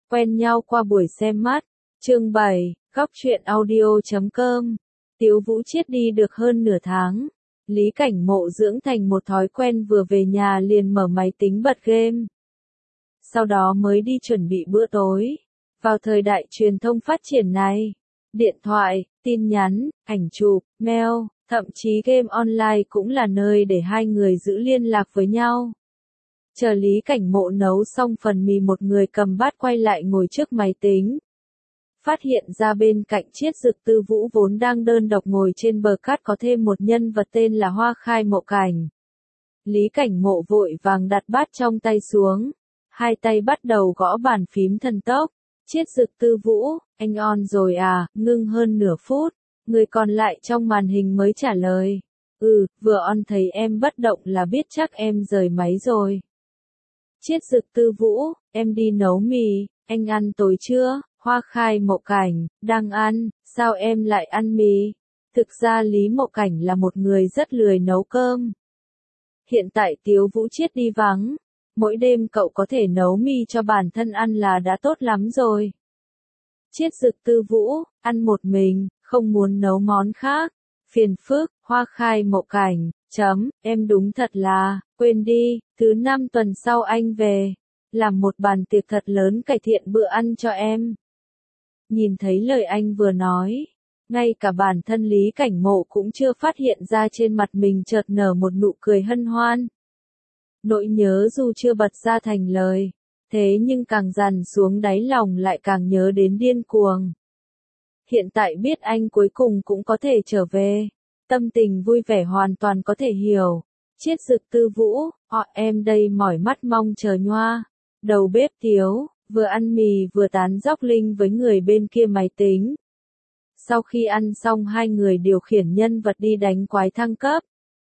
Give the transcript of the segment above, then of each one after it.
Quen nhau qua buổi xem mắt. Chương 7, Góc truyện audio.com. Tiếu Vũ Chiết đi được hơn nửa tháng. Lý Cảnh Mộ dưỡng thành một thói quen vừa về nhà liền mở máy tính bật game. Sau đó mới đi chuẩn bị bữa tối. Vào thời đại truyền thông phát triển này, điện thoại, tin nhắn, ảnh chụp, mail, thậm chí game online cũng là nơi để hai người giữ liên lạc với nhau. Chờ Lý Cảnh Mộ nấu xong phần mì, một người cầm bát quay lại ngồi trước máy tính. Phát hiện ra bên cạnh Chiết Dực Tư Vũ vốn đang đơn độc ngồi trên bờ cát có thêm một nhân vật tên là Hoa Khai Mộ Cảnh. Lý Cảnh Mộ vội vàng đặt bát trong tay xuống, hai tay bắt đầu gõ bàn phím thần tốc. Chiết Dực Tư Vũ, anh on rồi à? Ngưng hơn nửa phút, người còn lại trong màn hình mới trả lời. Vừa on thấy em bất động là biết chắc em rời máy rồi. Chiết Dực Tư Vũ, em đi nấu mì, anh ăn tối chưa? Hoa Khai Mộ Cảnh, đang ăn, sao em lại ăn mì? Thực ra Lý Mộ Cảnh là một người rất lười nấu cơm. Hiện tại Tiếu Vũ Chiết đi vắng, mỗi đêm cậu có thể nấu mì cho bản thân ăn là đã tốt lắm rồi. Chiết Dực Tư Vũ, ăn một mình, không muốn nấu món khác. Phiền phức. Hoa Khai Mộ Cảnh, em đúng thật là, quên đi, thứ 5 tuần sau anh về, làm một bàn tiệc thật lớn cải thiện bữa ăn cho em. Nhìn thấy lời anh vừa nói, ngay cả bản thân Lý Cảnh Mộ cũng chưa phát hiện ra trên mặt mình chợt nở một nụ cười hân hoan. Nỗi nhớ dù chưa bật ra thành lời, thế nhưng càng dằn xuống đáy lòng lại càng nhớ đến điên cuồng. Hiện tại biết anh cuối cùng cũng có thể trở về, tâm tình vui vẻ hoàn toàn có thể hiểu. Chiết Dực Tư Vũ, em đây mỏi mắt mong chờ nhoa. Đầu bếp Tiếu, vừa ăn mì vừa tán dóc linh với người bên kia máy tính. Sau khi ăn xong hai người điều khiển nhân vật đi đánh quái thăng cấp.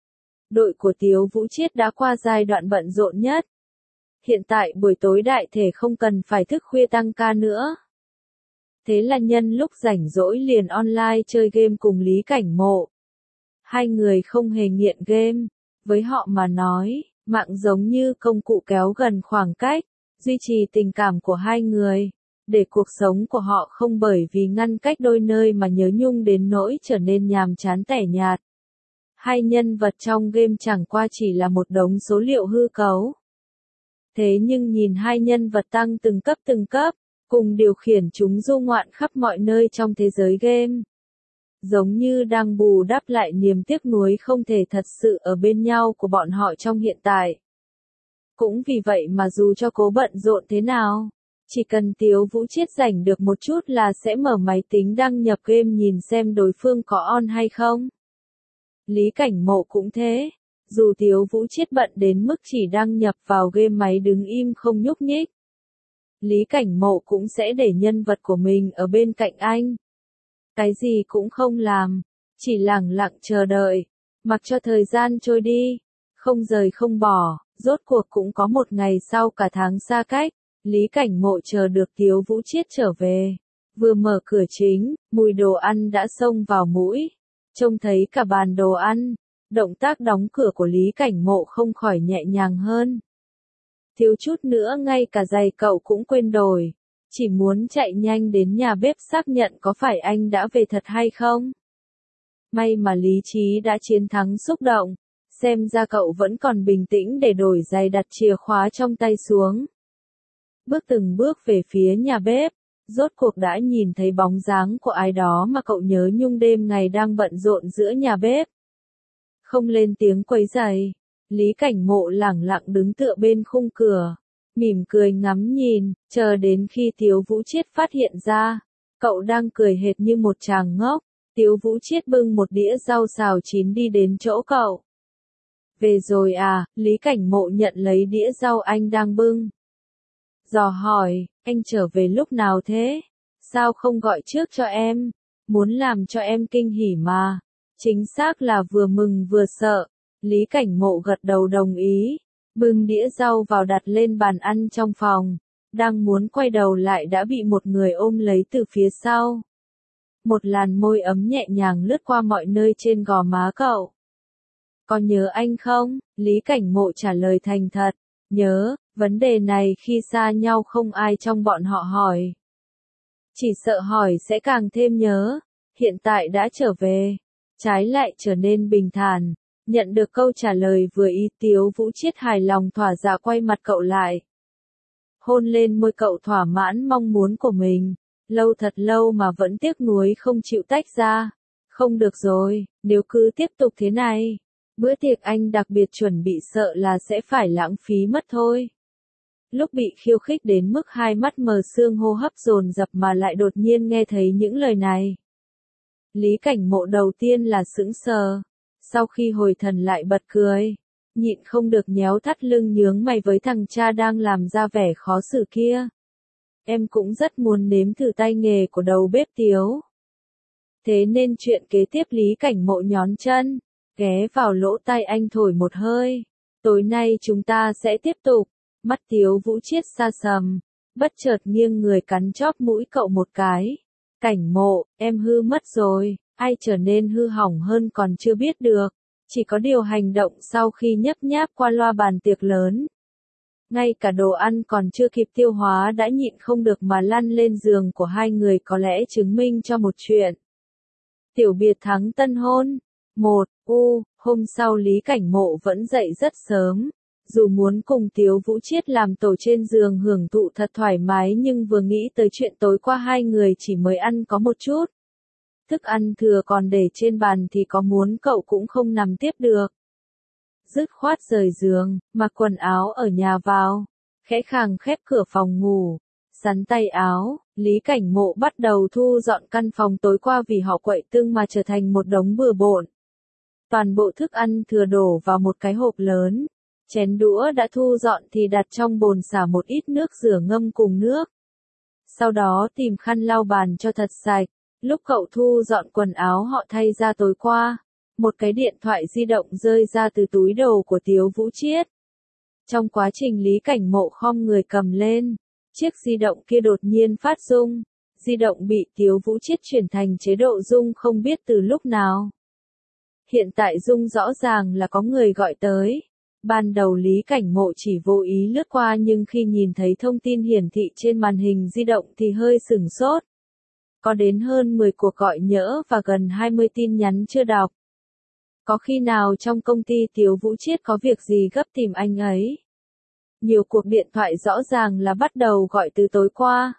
Đội của Tiếu Vũ Chiết đã qua giai đoạn bận rộn nhất. Hiện tại buổi tối đại thể không cần phải thức khuya tăng ca nữa. Thế là nhân lúc rảnh rỗi liền online chơi game cùng Lý Cảnh Mộ. Hai người không hề nghiện game, với họ mà nói, mạng giống như công cụ kéo gần khoảng cách, duy trì tình cảm của hai người, để cuộc sống của họ không bởi vì ngăn cách đôi nơi mà nhớ nhung đến nỗi trở nên nhàm chán tẻ nhạt. Hai nhân vật trong game chẳng qua chỉ là một đống số liệu hư cấu. Thế nhưng nhìn hai nhân vật tăng từng cấp, cùng điều khiển chúng du ngoạn khắp mọi nơi trong thế giới game. Giống như đang bù đắp lại niềm tiếc nuối không thể thật sự ở bên nhau của bọn họ trong hiện tại. Cũng vì vậy mà dù cho cố bận rộn thế nào, chỉ cần Tiếu Vũ Chiết rảnh được một chút là sẽ mở máy tính đăng nhập game nhìn xem đối phương có on hay không. Lý Cảnh Mộ cũng thế, dù Tiếu Vũ Chiết bận đến mức chỉ đăng nhập vào game máy đứng im không nhúc nhích. Lý Cảnh Mộ cũng sẽ để nhân vật của mình ở bên cạnh anh. Cái gì cũng không làm, chỉ lẳng lặng chờ đợi, mặc cho thời gian trôi đi, không rời không bỏ, rốt cuộc cũng có một ngày sau cả tháng xa cách, Lý Cảnh Mộ chờ được Tiếu Vũ Chiết trở về. Vừa mở cửa chính, mùi đồ ăn đã xông vào mũi, trông thấy cả bàn đồ ăn, động tác đóng cửa của Lý Cảnh Mộ không khỏi nhẹ nhàng hơn. Thiếu chút nữa ngay cả giày cậu cũng quên đổi. Chỉ muốn chạy nhanh đến nhà bếp xác nhận có phải anh đã về thật hay không. May mà lý trí đã chiến thắng xúc động, xem ra cậu vẫn còn bình tĩnh để đổi giày, đặt chìa khóa trong tay xuống. Bước từng bước về phía nhà bếp, rốt cuộc đã nhìn thấy bóng dáng của ai đó mà cậu nhớ nhung đêm ngày đang bận rộn giữa nhà bếp. Không lên tiếng quấy rầy, Lý Cảnh Mộ lẳng lặng đứng tựa bên khung cửa. Mỉm cười ngắm nhìn, chờ đến khi Tiếu Vũ Chiết phát hiện ra, cậu đang cười hệt như một chàng ngốc. Tiếu Vũ Chiết bưng một đĩa rau xào chín đi đến chỗ cậu. Về rồi à? Lý Cảnh Mộ nhận lấy đĩa rau anh đang bưng. Dò hỏi, anh trở về lúc nào thế? Sao không gọi trước cho em? Muốn làm cho em kinh hỉ mà. Chính xác là vừa mừng vừa sợ. Lý Cảnh Mộ gật đầu đồng ý. Bưng đĩa rau vào đặt lên bàn ăn trong phòng, đang muốn quay đầu lại đã bị một người ôm lấy từ phía sau. Một làn môi ấm nhẹ nhàng lướt qua mọi nơi trên gò má cậu. Có nhớ anh không? Lý Cảnh Mộ trả lời thành thật. Nhớ, vấn đề này khi xa nhau không ai trong bọn họ hỏi. Chỉ sợ hỏi sẽ càng thêm nhớ, hiện tại đã trở về, trái lại trở nên bình thản. Nhận được câu trả lời vừa ý, Tiếu Vũ Chiết hài lòng thỏa dạ quay mặt cậu lại. Hôn lên môi cậu thỏa mãn mong muốn của mình, lâu thật lâu mà vẫn tiếc nuối không chịu tách ra. Không được rồi, nếu cứ tiếp tục thế này, bữa tiệc anh đặc biệt chuẩn bị sợ là sẽ phải lãng phí mất thôi. Lúc bị khiêu khích đến mức hai mắt mờ sương hô hấp dồn dập mà lại đột nhiên nghe thấy những lời này. Lý Cảnh Mộ đầu tiên là sững sờ, sau khi hồi thần lại bật cười, nhịn không được nhéo thắt lưng nhướng mày với thằng cha đang làm ra vẻ khó xử kia. Em cũng rất muốn nếm thử tay nghề của đầu bếp Tiếu. Thế nên chuyện kế tiếp Lý Cảnh Mộ nhón chân, ghé vào lỗ tai anh thổi một hơi. Tối nay chúng ta sẽ tiếp tục. Mắt Tiếu Vũ Chiết xa sầm, bất chợt nghiêng người cắn chóp mũi cậu một cái. Cảnh Mộ, em hư mất rồi, ai trở nên hư hỏng hơn còn chưa biết được. Chỉ có điều hành động sau khi nhấp nháp qua loa bàn tiệc lớn. Ngay cả đồ ăn còn chưa kịp tiêu hóa đã nhịn không được mà lăn lên giường của hai người, có lẽ chứng minh cho một chuyện. Tiểu biệt thắng tân hôn. Hôm sau Lý Cảnh Mộ vẫn dậy rất sớm. Dù muốn cùng Tiếu Vũ Chiết làm tổ trên giường hưởng thụ thật thoải mái nhưng vừa nghĩ tới chuyện tối qua hai người chỉ mới ăn có một chút. Thức ăn thừa còn để trên bàn thì có muốn cậu cũng không nằm tiếp được. Dứt khoát rời giường, mặc quần áo ở nhà vào, khẽ khàng khép cửa phòng ngủ, sắn tay áo, Lý Cảnh Mộ bắt đầu thu dọn căn phòng tối qua vì họ quậy tưng mà trở thành một đống bừa bộn. Toàn bộ thức ăn thừa đổ vào một cái hộp lớn. Chén đũa đã thu dọn thì đặt trong bồn xả một ít nước rửa ngâm cùng nước. Sau đó tìm khăn lau bàn cho thật sạch. Lúc cậu thu dọn quần áo họ thay ra tối qua, một cái điện thoại di động rơi ra từ túi đồ của Tiếu Vũ Chiết. Trong quá trình Lý Cảnh Mộ khom người cầm lên, chiếc di động kia đột nhiên phát rung. Di động bị Tiếu Vũ Chiết chuyển thành chế độ rung không biết từ lúc nào. Hiện tại rung rõ ràng là có người gọi tới. Ban đầu Lý Cảnh Mộ chỉ vô ý lướt qua nhưng khi nhìn thấy thông tin hiển thị trên màn hình di động thì hơi sửng sốt. Có đến hơn 10 cuộc gọi nhỡ và gần 20 tin nhắn chưa đọc. Có khi nào trong công ty Tiếu Vũ Chiết có việc gì gấp tìm anh ấy? Nhiều cuộc điện thoại rõ ràng là bắt đầu gọi từ tối qua.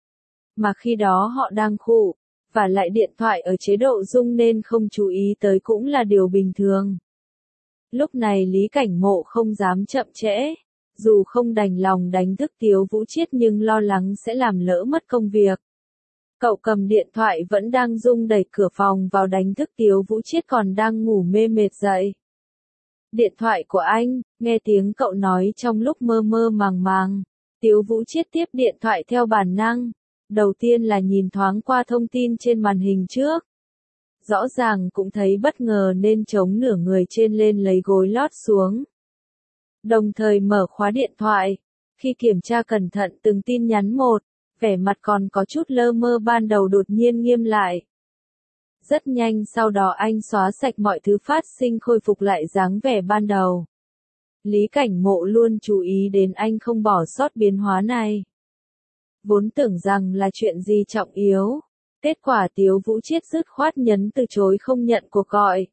Mà khi đó họ đang khụ, và lại điện thoại ở chế độ rung nên không chú ý tới cũng là điều bình thường. Lúc này Lý Cảnh Mộ không dám chậm trễ, dù không đành lòng đánh thức Tiếu Vũ Chiết nhưng lo lắng sẽ làm lỡ mất công việc. Cậu cầm điện thoại vẫn đang rung đẩy cửa phòng vào đánh thức Tiếu Vũ Chiết còn đang ngủ mê mệt dậy. Điện thoại của anh, nghe tiếng cậu nói trong lúc mơ mơ màng màng. Tiếu Vũ Chiết tiếp điện thoại theo bản năng. Đầu tiên là nhìn thoáng qua thông tin trên màn hình trước. Rõ ràng cũng thấy bất ngờ nên chống nửa người trên lên lấy gối lót xuống. Đồng thời mở khóa điện thoại. Khi kiểm tra cẩn thận từng tin nhắn một, vẻ mặt còn có chút lơ mơ ban đầu đột nhiên nghiêm lại. Rất nhanh sau đó anh xóa sạch mọi thứ phát sinh khôi phục lại dáng vẻ ban đầu. Lý Cảnh Mộ luôn chú ý đến anh không bỏ sót biến hóa này. Vốn tưởng rằng là chuyện gì trọng yếu. Kết quả Tiếu Vũ Chiết dứt khoát nhấn từ chối không nhận cuộc gọi.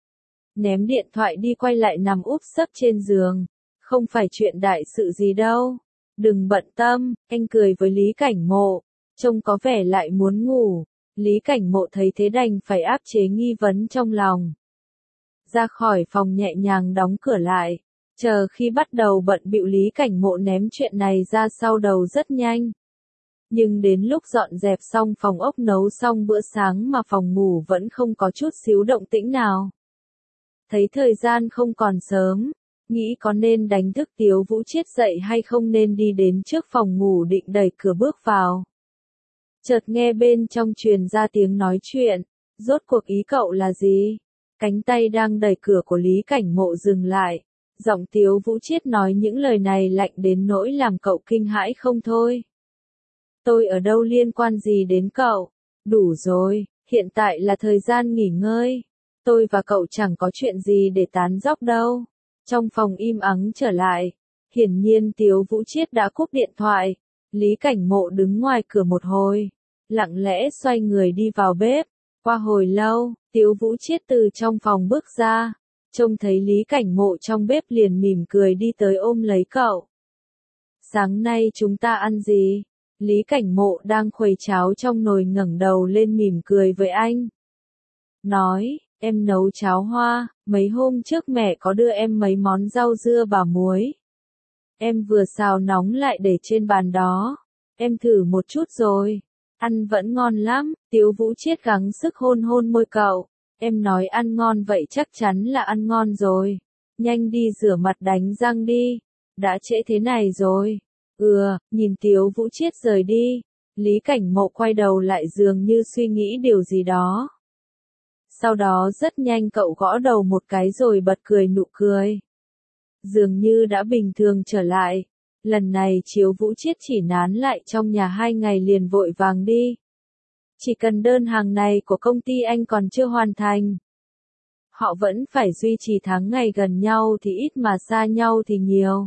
Ném điện thoại đi quay lại nằm úp sấp trên giường. Không phải chuyện đại sự gì đâu. Đừng bận tâm, anh cười với Lý Cảnh Mộ. Trông có vẻ lại muốn ngủ. Lý Cảnh Mộ thấy thế đành phải áp chế nghi vấn trong lòng. Ra khỏi phòng nhẹ nhàng đóng cửa lại. Chờ khi bắt đầu bận bịu Lý Cảnh Mộ ném chuyện này ra sau đầu rất nhanh. Nhưng đến lúc dọn dẹp xong phòng ốc nấu xong bữa sáng mà phòng ngủ vẫn không có chút xíu động tĩnh nào. Thấy thời gian không còn sớm, nghĩ có nên đánh thức Tiếu Vũ Chiết dậy hay không nên đi đến trước phòng ngủ định đẩy cửa bước vào. Chợt nghe bên trong truyền ra tiếng nói chuyện, rốt cuộc ý cậu là gì? Cánh tay đang đẩy cửa của Lý Cảnh Mộ dừng lại, giọng Tiếu Vũ Chiết nói những lời này lạnh đến nỗi làm cậu kinh hãi không thôi. Tôi ở đâu liên quan gì đến cậu? Đủ rồi, hiện tại là thời gian nghỉ ngơi. Tôi và cậu chẳng có chuyện gì để tán dóc đâu. Trong phòng im ắng trở lại. Hiển nhiên Tiếu Vũ Chiết đã cúp điện thoại. Lý Cảnh Mộ đứng ngoài cửa một hồi, lặng lẽ xoay người đi vào bếp. Qua hồi lâu, Tiếu Vũ Chiết từ trong phòng bước ra, trông thấy Lý Cảnh Mộ trong bếp liền mỉm cười đi tới ôm lấy cậu. Sáng nay chúng ta ăn gì? Lý Cảnh Mộ đang khuấy cháo trong nồi ngẩng đầu lên mỉm cười với anh. Nói, em nấu cháo hoa, mấy hôm trước mẹ có đưa em mấy món rau dưa bào muối. Em vừa xào nóng lại để trên bàn đó. Em thử một chút rồi. Ăn vẫn ngon lắm. Tiếu Vũ Chiết gắng sức hôn hôn môi cậu. Em nói ăn ngon vậy chắc chắn là ăn ngon rồi. Nhanh đi rửa mặt đánh răng đi. Đã trễ thế này rồi. Nhìn Tiếu Vũ Chiết rời đi. Lý Cảnh Mộ quay đầu lại dường như suy nghĩ điều gì đó. Sau đó rất nhanh cậu gõ đầu một cái rồi bật cười nụ cười. Dường như đã bình thường trở lại. Lần này Tiếu Vũ Chiết chỉ nán lại trong nhà 2 ngày liền vội vàng đi. Chỉ cần đơn hàng này của công ty anh còn chưa hoàn thành. Họ vẫn phải duy trì tháng ngày gần nhau thì ít mà xa nhau thì nhiều.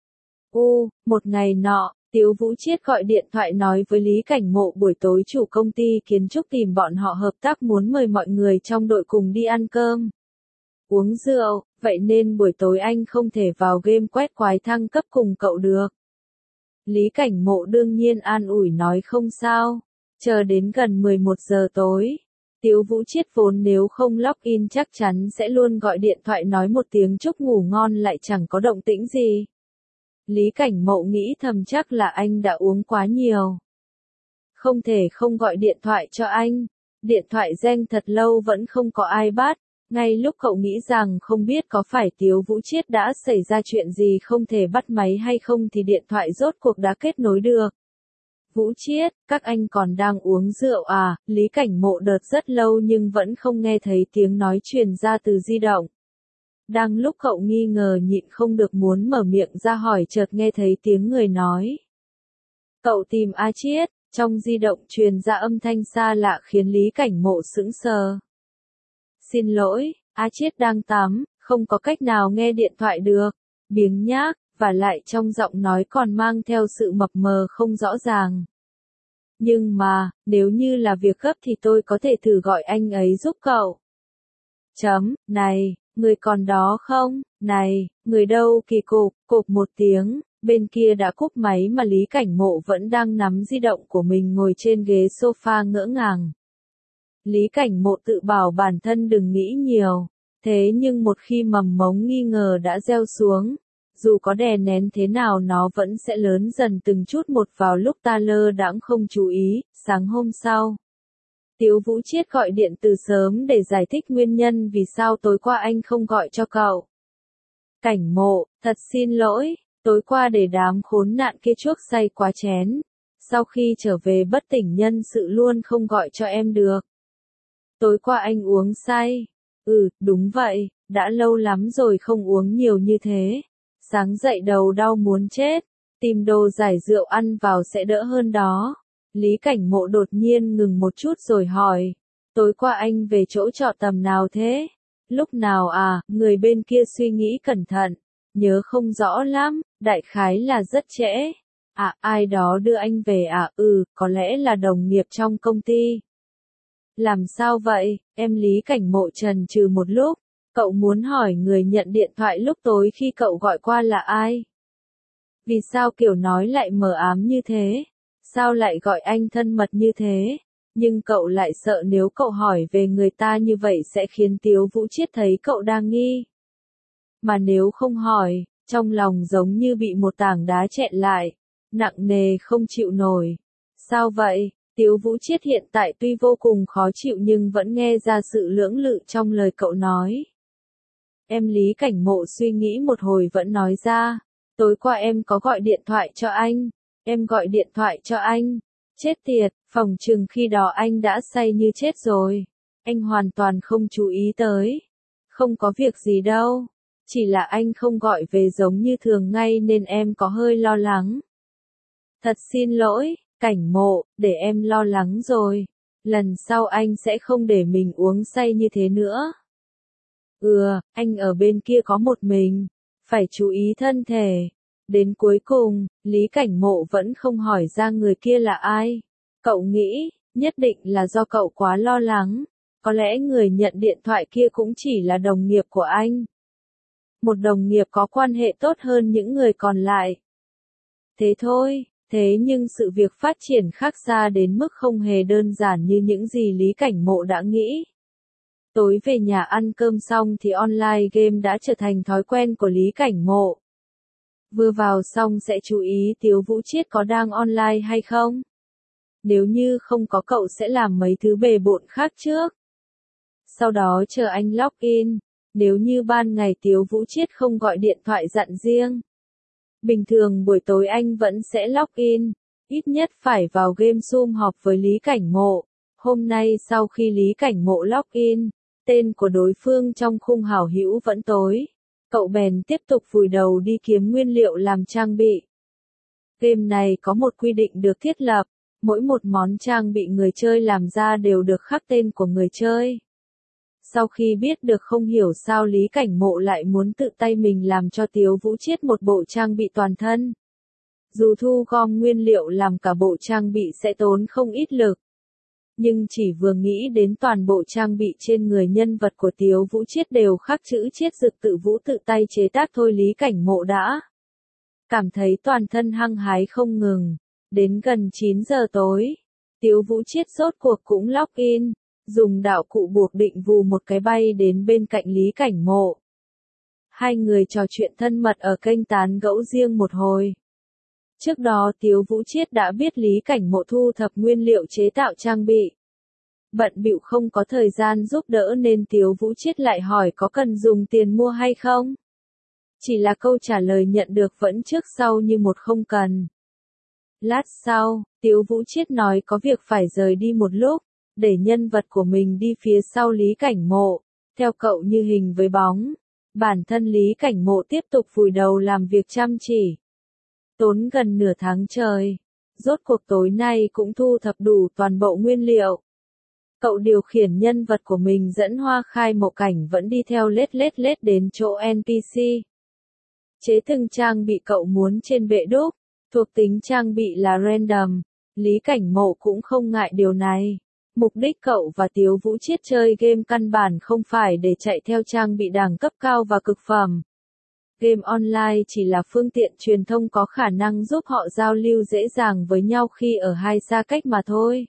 Một ngày nọ, Tiếu Vũ Chiết gọi điện thoại nói với Lý Cảnh Mộ buổi tối chủ công ty kiến trúc tìm bọn họ hợp tác muốn mời mọi người trong đội cùng đi ăn cơm. Uống rượu, vậy nên buổi tối anh không thể vào game quét quái thăng cấp cùng cậu được. Lý Cảnh Mộ đương nhiên an ủi nói không sao. Chờ đến gần 11 giờ tối. Tiếu Vũ Chiết vốn nếu không login chắc chắn sẽ luôn gọi điện thoại nói một tiếng chúc ngủ ngon lại chẳng có động tĩnh gì. Lý Cảnh Mộ nghĩ thầm chắc là anh đã uống quá nhiều. Không thể không gọi điện thoại cho anh. Điện thoại reng thật lâu vẫn không có ai bắt. Ngay lúc cậu nghĩ rằng không biết có phải Tiếu Vũ Chiết đã xảy ra chuyện gì không thể bắt máy hay không thì điện thoại rốt cuộc đã kết nối được. Vũ Chiết, các anh còn đang uống rượu à? Lý Cảnh Mộ đợt rất lâu nhưng vẫn không nghe thấy tiếng nói truyền ra từ di động. Đang lúc cậu nghi ngờ nhịn không được muốn mở miệng ra hỏi chợt nghe thấy tiếng người nói. Cậu tìm A Chiết, trong di động truyền ra âm thanh xa lạ khiến Lý Cảnh Mộ sững sờ. Xin lỗi, A Chiết đang tắm, không có cách nào nghe điện thoại được. Biếng nhác, và lại trong giọng nói còn mang theo sự mập mờ không rõ ràng. Nhưng mà, nếu như là việc gấp thì tôi có thể thử gọi anh ấy giúp cậu. Này, người còn đó không? Này, người đâu? Kỳ cộp một tiếng, bên kia đã cúp máy mà Lý Cảnh Mộ vẫn đang nắm di động của mình ngồi trên ghế sofa ngỡ ngàng. Lý Cảnh Mộ tự bảo bản thân đừng nghĩ nhiều, thế nhưng một khi mầm mống nghi ngờ đã gieo xuống, dù có đè nén thế nào nó vẫn sẽ lớn dần từng chút một vào lúc ta lơ đãng không chú ý. Sáng hôm sau, Tiếu Vũ Chiết gọi điện từ sớm để giải thích nguyên nhân vì sao tối qua anh không gọi cho cậu. Cảnh Mộ, thật xin lỗi, tối qua để đám khốn nạn kia chuốc say quá chén. Sau khi trở về bất tỉnh nhân sự luôn không gọi cho em được. Tối qua anh uống say. Đúng vậy, đã lâu lắm rồi không uống nhiều như thế. Sáng dậy đầu đau muốn chết, tìm đồ giải rượu ăn vào sẽ đỡ hơn đó. Lý Cảnh Mộ đột nhiên ngừng một chút rồi hỏi. Tối qua anh về chỗ trọ tầm nào thế? Lúc nào à? Người bên kia suy nghĩ cẩn thận. Nhớ không rõ lắm, đại khái là rất trễ. À, ai đó đưa anh về à? Có lẽ là đồng nghiệp trong công ty. Làm sao vậy? Em Lý Cảnh Mộ chần chừ một lúc. Cậu muốn hỏi người nhận điện thoại lúc tối khi cậu gọi qua là ai? Vì sao kiểu nói lại mờ ám như thế? Sao lại gọi anh thân mật như thế? Nhưng cậu lại sợ nếu cậu hỏi về người ta như vậy sẽ khiến Tiếu Vũ Chiết thấy cậu đang nghi. Mà nếu không hỏi, trong lòng giống như bị một tảng đá chẹn lại, nặng nề không chịu nổi. Sao vậy? Tiếu Vũ Chiết hiện tại tuy vô cùng khó chịu nhưng vẫn nghe ra sự lưỡng lự trong lời cậu nói. Em Lý Cảnh Mộ suy nghĩ một hồi vẫn nói ra. Tối qua em có gọi điện thoại cho anh. Em gọi điện thoại cho anh. Chết tiệt, phòng chừng khi đó anh đã say như chết rồi. Anh hoàn toàn không chú ý tới. Không có việc gì đâu. Chỉ là anh không gọi về giống như thường ngay nên em có hơi lo lắng. Thật xin lỗi, Cảnh Mộ, để em lo lắng rồi. Lần sau anh sẽ không để mình uống say như thế nữa. Anh ở bên kia có một mình. Phải chú ý thân thể. Đến cuối cùng, Lý Cảnh Mộ vẫn không hỏi ra người kia là ai. Cậu nghĩ, nhất định là do cậu quá lo lắng. Có lẽ người nhận điện thoại kia cũng chỉ là đồng nghiệp của anh. Một đồng nghiệp có quan hệ tốt hơn những người còn lại. Thế thôi, thế nhưng sự việc phát triển khác xa đến mức không hề đơn giản như những gì Lý Cảnh Mộ đã nghĩ. Tối về nhà ăn cơm xong thì online game đã trở thành thói quen của Lý Cảnh Mộ. Vừa vào xong sẽ chú ý Tiếu Vũ Chiết có đang online hay không. Nếu như không có cậu sẽ làm mấy thứ bề bộn khác trước. Sau đó chờ anh login, nếu như ban ngày Tiếu Vũ Chiết không gọi điện thoại dặn riêng. Bình thường buổi tối anh vẫn sẽ login, ít nhất phải vào game sum họp với Lý Cảnh Mộ. Hôm nay sau khi Lý Cảnh Mộ login, tên của đối phương trong khung hảo hữu vẫn tối. Cậu bèn tiếp tục vùi đầu đi kiếm nguyên liệu làm trang bị. Game này có một quy định được thiết lập, mỗi một món trang bị người chơi làm ra đều được khắc tên của người chơi. Sau khi biết được không hiểu sao Lý Cảnh Mộ lại muốn tự tay mình làm cho Tiếu Vũ Chiết một bộ trang bị toàn thân. Dù thu gom nguyên liệu làm cả bộ trang bị sẽ tốn không ít lực. Nhưng chỉ vừa nghĩ đến toàn bộ trang bị trên người nhân vật của Tiếu Vũ Chiết đều khắc chữ Chiết Dực Tự Vũ tự tay chế tác thôi Lý Cảnh Mộ đã cảm thấy toàn thân hăng hái không ngừng. Đến gần 9 giờ tối, Tiếu Vũ Chiết rốt cuộc cũng login, dùng đạo cụ buộc định vù một cái bay đến bên cạnh Lý Cảnh Mộ. Hai người trò chuyện thân mật ở kênh tán gẫu riêng một hồi. Trước đó Tiếu Vũ Chiết đã biết Lý Cảnh Mộ thu thập nguyên liệu chế tạo trang bị. Bận bịu không có thời gian giúp đỡ nên Tiếu Vũ Chiết lại hỏi có cần dùng tiền mua hay không. Chỉ là câu trả lời nhận được vẫn trước sau như một không cần. Lát sau, Tiếu Vũ Chiết nói có việc phải rời đi một lúc, để nhân vật của mình đi phía sau Lý Cảnh Mộ, theo cậu như hình với bóng. Bản thân Lý Cảnh Mộ tiếp tục vùi đầu làm việc chăm chỉ. Tốn gần nửa tháng trời, rốt cuộc tối nay cũng thu thập đủ toàn bộ nguyên liệu. Cậu điều khiển nhân vật của mình dẫn Hoa Khai Mộ Cảnh vẫn đi theo lết đến chỗ NPC. Chế từng trang bị cậu muốn trên bệ đúc, thuộc tính trang bị là random, Lý Cảnh Mộ cũng không ngại điều này. Mục đích cậu và Tiếu Vũ Chiết chơi game căn bản không phải để chạy theo trang bị đẳng cấp cao và cực phẩm. Game online chỉ là phương tiện truyền thông có khả năng giúp họ giao lưu dễ dàng với nhau khi ở hai xa cách mà thôi.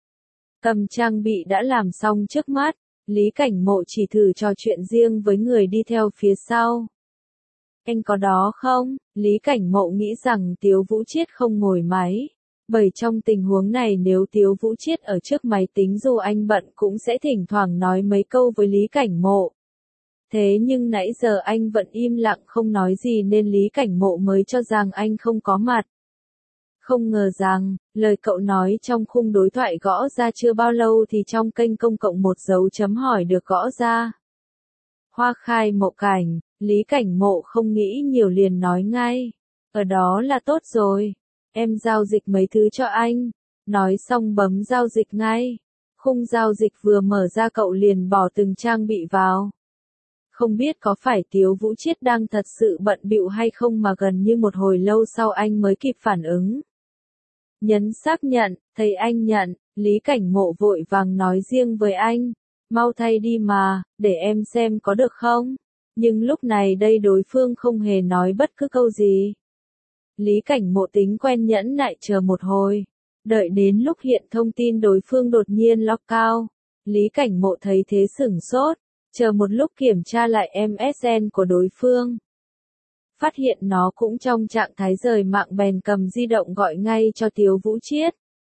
Cầm trang bị đã làm xong trước mắt, Lý Cảnh Mộ chỉ thử trò chuyện riêng với người đi theo phía sau. Anh có đó không? Lý Cảnh Mộ nghĩ rằng Tiếu Vũ Chiết không ngồi máy. Bởi trong tình huống này nếu Tiếu Vũ Chiết ở trước máy tính dù anh bận cũng sẽ thỉnh thoảng nói mấy câu với Lý Cảnh Mộ. Thế nhưng nãy giờ anh vẫn im lặng không nói gì nên Lý Cảnh Mộ mới cho rằng anh không có mặt. Không ngờ rằng, lời cậu nói trong khung đối thoại gõ ra chưa bao lâu thì trong kênh công cộng một dấu chấm hỏi được gõ ra. Hoa Khai Mộ Cảnh, Lý Cảnh Mộ không nghĩ nhiều liền nói ngay. Ở đó là tốt rồi. Em giao dịch mấy thứ cho anh. Nói xong bấm giao dịch ngay. Khung giao dịch vừa mở ra cậu liền bỏ từng trang bị vào. Không biết có phải Tiếu Vũ Chiết đang thật sự bận bịu hay không mà gần như một hồi lâu sau anh mới kịp phản ứng. Nhấn xác nhận, thấy anh nhận, Lý Cảnh Mộ vội vàng nói riêng với anh. Mau thay đi mà, để em xem có được không? Nhưng lúc này đây đối phương không hề nói bất cứ câu gì. Lý Cảnh Mộ tính quen nhẫn nại chờ một hồi. Đợi đến lúc hiện thông tin đối phương đột nhiên lock cao. Lý Cảnh Mộ thấy thế sửng sốt. Chờ một lúc kiểm tra lại MSN của đối phương. Phát hiện nó cũng trong trạng thái rời mạng bèn cầm di động gọi ngay cho Tiếu Vũ Chiết.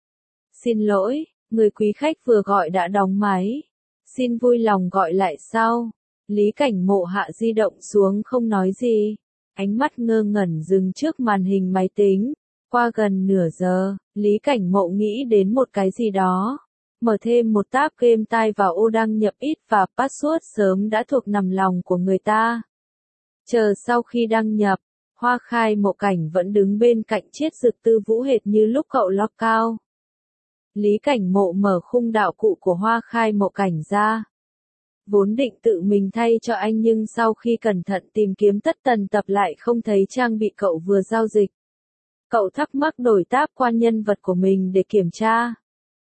Xin lỗi, người quý khách vừa gọi đã đóng máy. Xin vui lòng gọi lại sau. Lý Cảnh Mộ hạ di động xuống không nói gì. Ánh mắt ngơ ngẩn dừng trước màn hình máy tính. Qua gần nửa giờ, Lý Cảnh Mộ nghĩ đến một cái gì đó. Mở thêm một tab game tai vào ô đăng nhập ít và password sớm đã thuộc nằm lòng của người ta. Chờ sau khi đăng nhập, Hoa Khai Mộ Cảnh vẫn đứng bên cạnh Chiết Dực Tư Vũ hệt như lúc cậu lock cao. Lý Cảnh Mộ mở khung đạo cụ của Hoa Khai Mộ Cảnh ra. Vốn định tự mình thay cho anh nhưng sau khi cẩn thận tìm kiếm tất tần tập lại không thấy trang bị cậu vừa giao dịch. Cậu thắc mắc đổi tab qua nhân vật của mình để kiểm tra.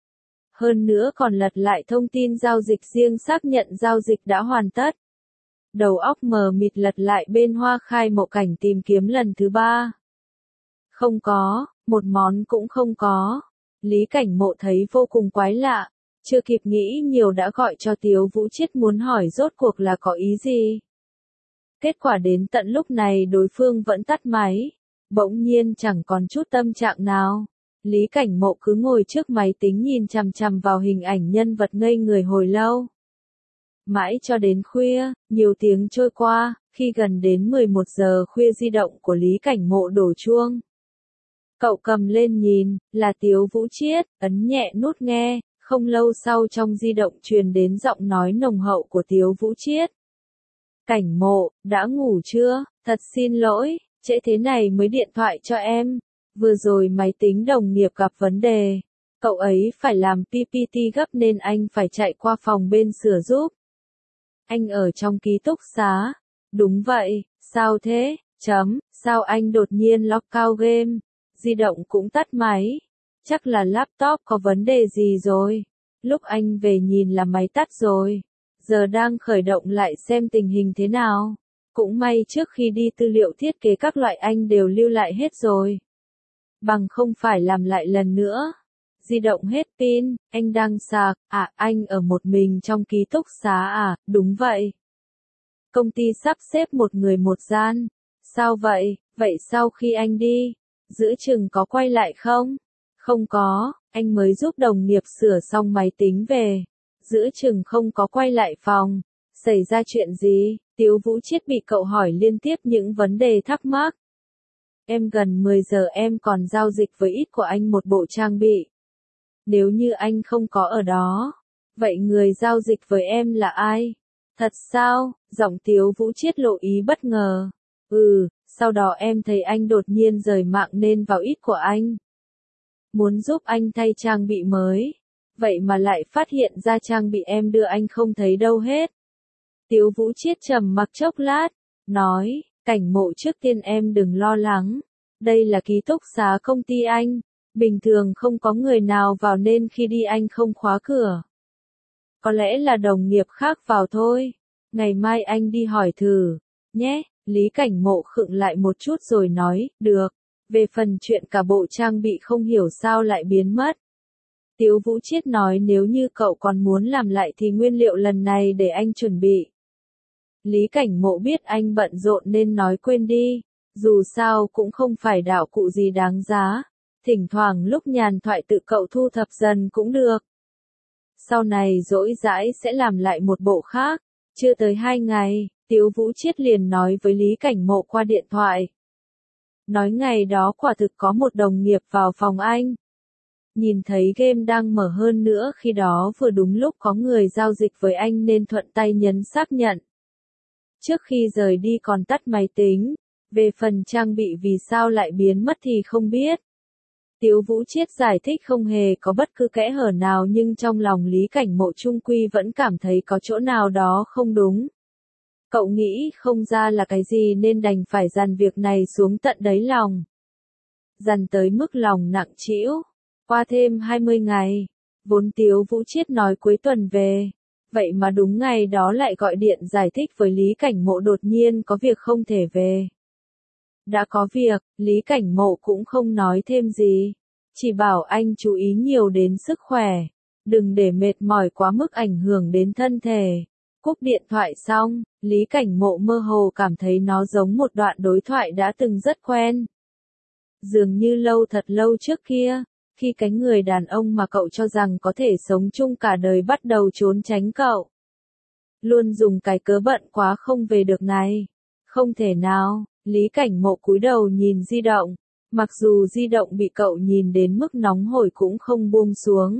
Hơn nữa còn lật lại thông tin giao dịch riêng xác nhận giao dịch đã hoàn tất. Đầu óc mờ mịt lật lại bên Hoa Khai Mộ Cảnh tìm kiếm lần thứ 3. Không có, một món cũng không có. Lý Cảnh Mộ thấy vô cùng quái lạ, chưa kịp nghĩ nhiều đã gọi cho Tiếu Vũ Chiết muốn hỏi rốt cuộc là có ý gì. Kết quả đến tận lúc này đối phương vẫn tắt máy, bỗng nhiên chẳng còn chút tâm trạng nào. Lý Cảnh Mộ cứ ngồi trước máy tính nhìn chằm chằm vào hình ảnh nhân vật ngây người hồi lâu. Mãi cho đến khuya, nhiều tiếng trôi qua, khi gần đến 11 giờ khuya di động của Lý Cảnh Mộ đổ chuông. Cậu cầm lên nhìn, là Tiếu Vũ Chiết, ấn nhẹ nút nghe, không lâu sau trong di động truyền đến giọng nói nồng hậu của Tiếu Vũ Chiết. Cảnh Mộ, đã ngủ chưa? Thật xin lỗi, trễ thế này mới điện thoại cho em. Vừa rồi máy tính đồng nghiệp gặp vấn đề. Cậu ấy phải làm PPT gấp nên anh phải chạy qua phòng bên sửa giúp. Anh ở trong ký túc xá. Đúng vậy, sao thế? Sao anh đột nhiên lock out game? Di động cũng tắt máy. Chắc là laptop có vấn đề gì rồi. Lúc anh về nhìn là máy tắt rồi. Giờ đang khởi động lại xem tình hình thế nào. Cũng may trước khi đi tư liệu thiết kế các loại anh đều lưu lại hết rồi. Bằng không phải làm lại lần nữa. Di động hết pin, anh đang sạc, anh ở một mình trong ký túc xá đúng vậy. Công ty sắp xếp một người một gian. Sao vậy, sau khi anh đi, giữa chừng có quay lại không? Không có, anh mới giúp đồng nghiệp sửa xong máy tính về. Giữa chừng không có quay lại phòng. Xảy ra chuyện gì? Tiếu Vũ Chiết bị cậu hỏi liên tiếp những vấn đề thắc mắc. Em gần 10 giờ em còn giao dịch với ít của anh một bộ trang bị. Nếu như anh không có ở đó, vậy người giao dịch với em là ai? Thật sao? Giọng Tiếu Vũ Chiết lộ ý bất ngờ. Sau đó em thấy anh đột nhiên rời mạng nên vào ít của anh. Muốn giúp anh thay trang bị mới. Vậy mà lại phát hiện ra trang bị em đưa anh không thấy đâu hết. Tiếu Vũ Chiết trầm mặc chốc lát, nói, Cảnh Mộ trước tiên em đừng lo lắng. Đây là ký túc xá công ty anh. Bình thường không có người nào vào nên khi đi anh không khóa cửa. Có lẽ là đồng nghiệp khác vào thôi. Ngày mai anh đi hỏi thử, nhé. Lý Cảnh Mộ khựng lại một chút rồi nói, được. Về phần chuyện cả bộ trang bị không hiểu sao lại biến mất. Tiếu Vũ Chiết nói nếu như cậu còn muốn làm lại thì nguyên liệu lần này để anh chuẩn bị. Lý Cảnh Mộ biết anh bận rộn nên nói quên đi. Dù sao cũng không phải đạo cụ gì đáng giá. Thỉnh thoảng lúc nhàn thoại tự cậu thu thập dần cũng được. Sau này rỗi rãi sẽ làm lại một bộ khác. Chưa tới 2 ngày, Tiếu Vũ Chiết liền nói với Lý Cảnh Mộ qua điện thoại. Nói ngày đó quả thực có một đồng nghiệp vào phòng anh. Nhìn thấy game đang mở hơn nữa khi đó vừa đúng lúc có người giao dịch với anh nên thuận tay nhấn xác nhận. Trước khi rời đi còn tắt máy tính. Về phần trang bị vì sao lại biến mất thì không biết. Tiếu Vũ Chiết giải thích không hề có bất cứ kẽ hở nào nhưng trong lòng Lý Cảnh Mộ trung quy vẫn cảm thấy có chỗ nào đó không đúng. Cậu nghĩ không ra là cái gì nên đành phải dằn việc này xuống tận đáy lòng. Dằn tới mức lòng nặng trĩu. Qua thêm 20 ngày, vốn Tiếu Vũ Chiết nói cuối tuần về. Vậy mà đúng ngày đó lại gọi điện giải thích với Lý Cảnh Mộ đột nhiên có việc không thể về. Đã có việc, Lý Cảnh Mộ cũng không nói thêm gì. Chỉ bảo anh chú ý nhiều đến sức khỏe. Đừng để mệt mỏi quá mức ảnh hưởng đến thân thể. Cúp điện thoại xong, Lý Cảnh Mộ mơ hồ cảm thấy nó giống một đoạn đối thoại đã từng rất quen. Dường như lâu thật lâu trước kia, khi cái người đàn ông mà cậu cho rằng có thể sống chung cả đời bắt đầu trốn tránh cậu. Luôn dùng cái cớ bận quá không về được này. Không thể nào, Lý Cảnh Mộ cúi đầu nhìn di động. Mặc dù di động bị cậu nhìn đến mức nóng hổi cũng không buông xuống.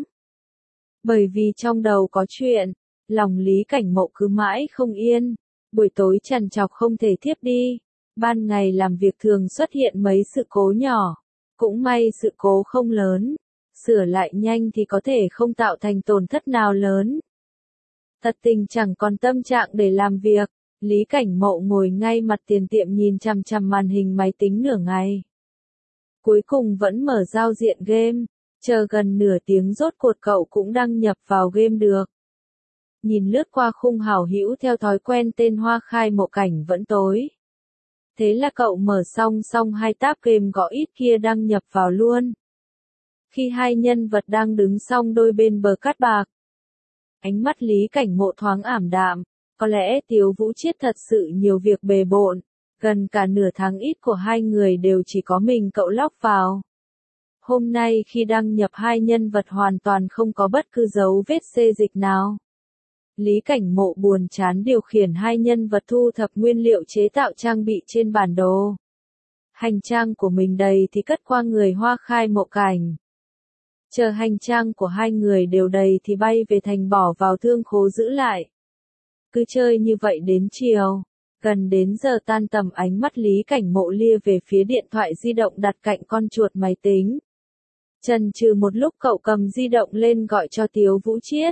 Bởi vì trong đầu có chuyện, lòng Lý Cảnh Mộ cứ mãi không yên. Buổi tối trằn trọc không thể thiếp đi. Ban ngày làm việc thường xuất hiện mấy sự cố nhỏ. Cũng may sự cố không lớn. Sửa lại nhanh thì có thể không tạo thành tổn thất nào lớn. thật tình chẳng còn tâm trạng để làm việc. Lý Cảnh Mộ ngồi ngay mặt tiền tiệm nhìn chằm chằm màn hình máy tính nửa ngày. Cuối cùng vẫn mở giao diện game, chờ gần nửa tiếng rốt cuộc cậu cũng đăng nhập vào game được. Nhìn lướt qua khung hảo hữu theo thói quen tên Hoa Khai Mộ Cảnh vẫn tối. Thế là cậu mở xong hai tab game gõ ít kia đăng nhập vào luôn. Khi hai nhân vật đang đứng song đôi bên bờ cát bạc, ánh mắt Lý Cảnh Mộ thoáng ảm đạm, có lẽ Tiếu Vũ Chiết thật sự nhiều việc bề bộn, gần cả nửa tháng ít của hai người đều chỉ có mình cậu lóc vào. Hôm nay khi đăng nhập hai nhân vật hoàn toàn không có bất cứ dấu vết xê dịch nào. Lý Cảnh Mộ buồn chán điều khiển hai nhân vật thu thập nguyên liệu chế tạo trang bị trên bản đồ. Hành trang của mình đầy thì cất qua người Hoa Khai Mộ Cảnh. Chờ hành trang của hai người đều đầy thì bay về thành bỏ vào thương khố giữ lại. Cứ chơi như vậy đến chiều. Gần đến giờ tan tầm ánh mắt Lý Cảnh Mộ lia về phía điện thoại di động đặt cạnh con chuột máy tính. Chần chừ một lúc cậu cầm di động lên gọi cho Tiếu Vũ Chiết.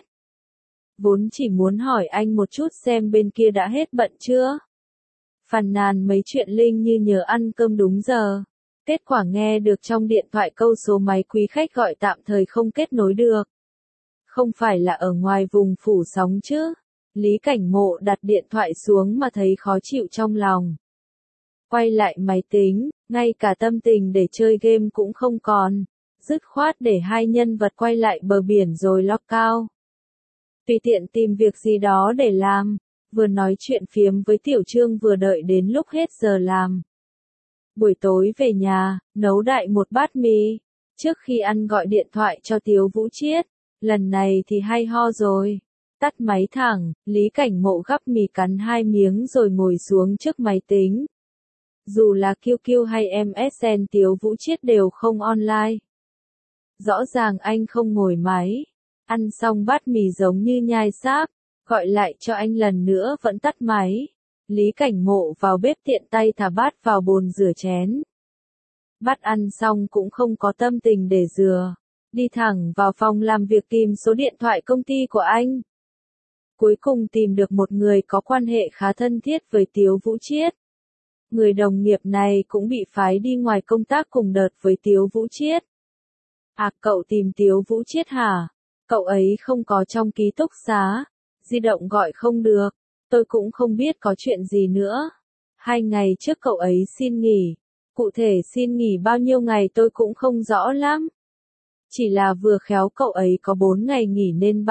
Vốn chỉ muốn hỏi anh một chút xem bên kia đã hết bận chưa. Phàn nàn mấy chuyện linh như nhờ ăn cơm đúng giờ. Kết quả nghe được trong điện thoại câu số máy quý khách gọi tạm thời không kết nối được. Không phải là ở ngoài vùng phủ sóng chứ. Lý Cảnh Mộ đặt điện thoại xuống mà thấy khó chịu trong lòng. Quay lại máy tính, ngay cả tâm tình để chơi game cũng không còn. Dứt khoát để hai nhân vật quay lại bờ biển rồi lock cao. Tùy tiện tìm việc gì đó để làm, vừa nói chuyện phiếm với Tiểu Trương vừa đợi đến lúc hết giờ làm. Buổi tối về nhà, nấu đại một bát mì. Trước khi ăn gọi điện thoại cho Tiếu Vũ Chiết, lần này thì hay ho rồi. Tắt máy thẳng, Lý Cảnh Mộ gắp mì cắn hai miếng rồi ngồi xuống trước máy tính. Dù là QQ hay MSN Tiếu Vũ Chiết đều không online. Rõ ràng anh không ngồi máy. Ăn xong bát mì giống như nhai sáp, gọi lại cho anh lần nữa vẫn tắt máy. Lý Cảnh Mộ vào bếp tiện tay thả bát vào bồn rửa chén. Bát ăn xong cũng không có tâm tình để rửa. Đi thẳng vào phòng làm việc tìm số điện thoại công ty của anh. Cuối cùng tìm được một người có quan hệ khá thân thiết với Tiếu Vũ Chiết. Người đồng nghiệp này cũng bị phái đi ngoài công tác cùng đợt với Tiếu Vũ Chiết. À, cậu tìm Tiếu Vũ Chiết hả? Cậu ấy không có trong ký túc xá. Di động gọi không được. Tôi cũng không biết có chuyện gì nữa. 2 ngày trước cậu ấy xin nghỉ. Cụ thể xin nghỉ bao nhiêu ngày tôi cũng không rõ lắm. Chỉ là vừa khéo cậu ấy có 4 ngày nghỉ nên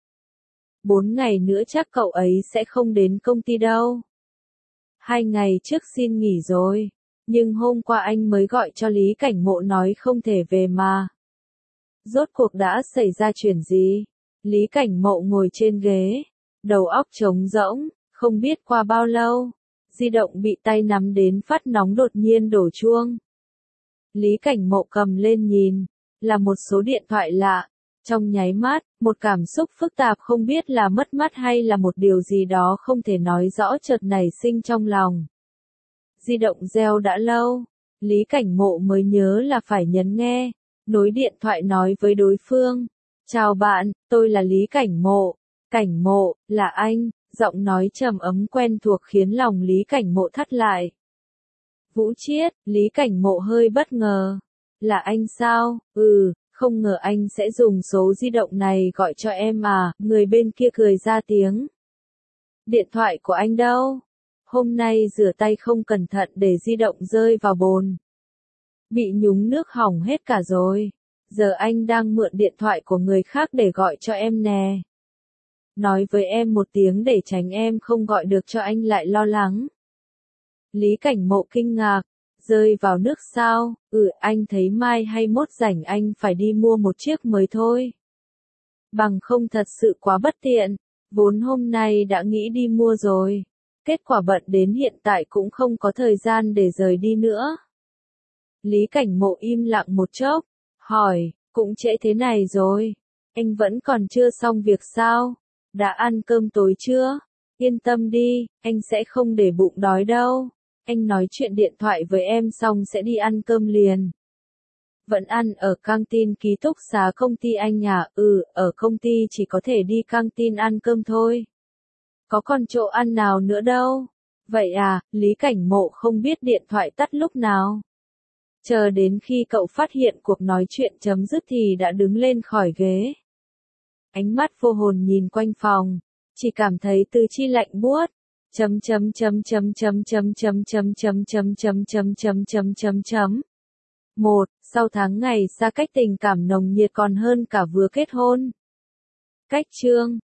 4 ngày nữa chắc cậu ấy sẽ không đến công ty đâu. 2 ngày trước xin nghỉ rồi. Nhưng hôm qua anh mới gọi cho Lý Cảnh Mộ nói không thể về mà. Rốt cuộc đã xảy ra chuyện gì? Lý Cảnh Mộ ngồi trên ghế. Đầu óc trống rỗng, không biết qua bao lâu. Di động bị tay nắm đến phát nóng đột nhiên đổ chuông. Lý Cảnh Mộ cầm lên nhìn. Là một số điện thoại lạ. Trong nháy mắt, một cảm xúc phức tạp không biết là mất mát hay là một điều gì đó không thể nói rõ chợt nảy sinh trong lòng. Di động reo đã lâu. Lý Cảnh Mộ mới nhớ là phải nhấn nghe. Nối điện thoại nói với đối phương. Chào bạn, tôi là Lý Cảnh Mộ. Cảnh Mộ, là anh. Giọng nói trầm ấm quen thuộc khiến lòng Lý Cảnh Mộ thắt lại. Vũ Chiết, Lý Cảnh Mộ hơi bất ngờ. Là anh sao? Không ngờ anh sẽ dùng số di động này gọi cho em à, người bên kia cười ra tiếng. Điện thoại của anh đâu? Hôm nay rửa tay không cẩn thận để di động rơi vào bồn. Bị nhúng nước hỏng hết cả rồi. Giờ anh đang mượn điện thoại của người khác để gọi cho em nè. Nói với em một tiếng để tránh em không gọi được cho anh lại lo lắng. Lý Cảnh Mộ kinh ngạc. Rơi vào nước sao? Anh thấy mai hay mốt rảnh anh phải đi mua một chiếc mới thôi. Bằng không thật sự quá bất tiện. Vốn hôm nay đã nghĩ đi mua rồi. Kết quả bận đến hiện tại cũng không có thời gian để rời đi nữa. Lý Cảnh Mộ im lặng một chốc. Hỏi, cũng trễ thế này rồi. Anh vẫn còn chưa xong việc sao? Đã ăn cơm tối chưa? Yên tâm đi, anh sẽ không để bụng đói đâu. Anh nói chuyện điện thoại với em xong sẽ đi ăn cơm liền. Vẫn ăn ở căng tin ký túc xá công ty anh à? Ở công ty chỉ có thể đi căng tin ăn cơm thôi. Có còn chỗ ăn nào nữa đâu. Vậy à, Lý Cảnh Mộ không biết điện thoại tắt lúc nào. Chờ đến khi cậu phát hiện cuộc nói chuyện chấm dứt thì đã đứng lên khỏi ghế. Ánh mắt vô hồn nhìn quanh phòng, chỉ cảm thấy tứ chi lạnh buốt. Một, sau tháng ngày xa cách tình cảm nồng nhiệt còn hơn cả vừa kết hôn. Cách chương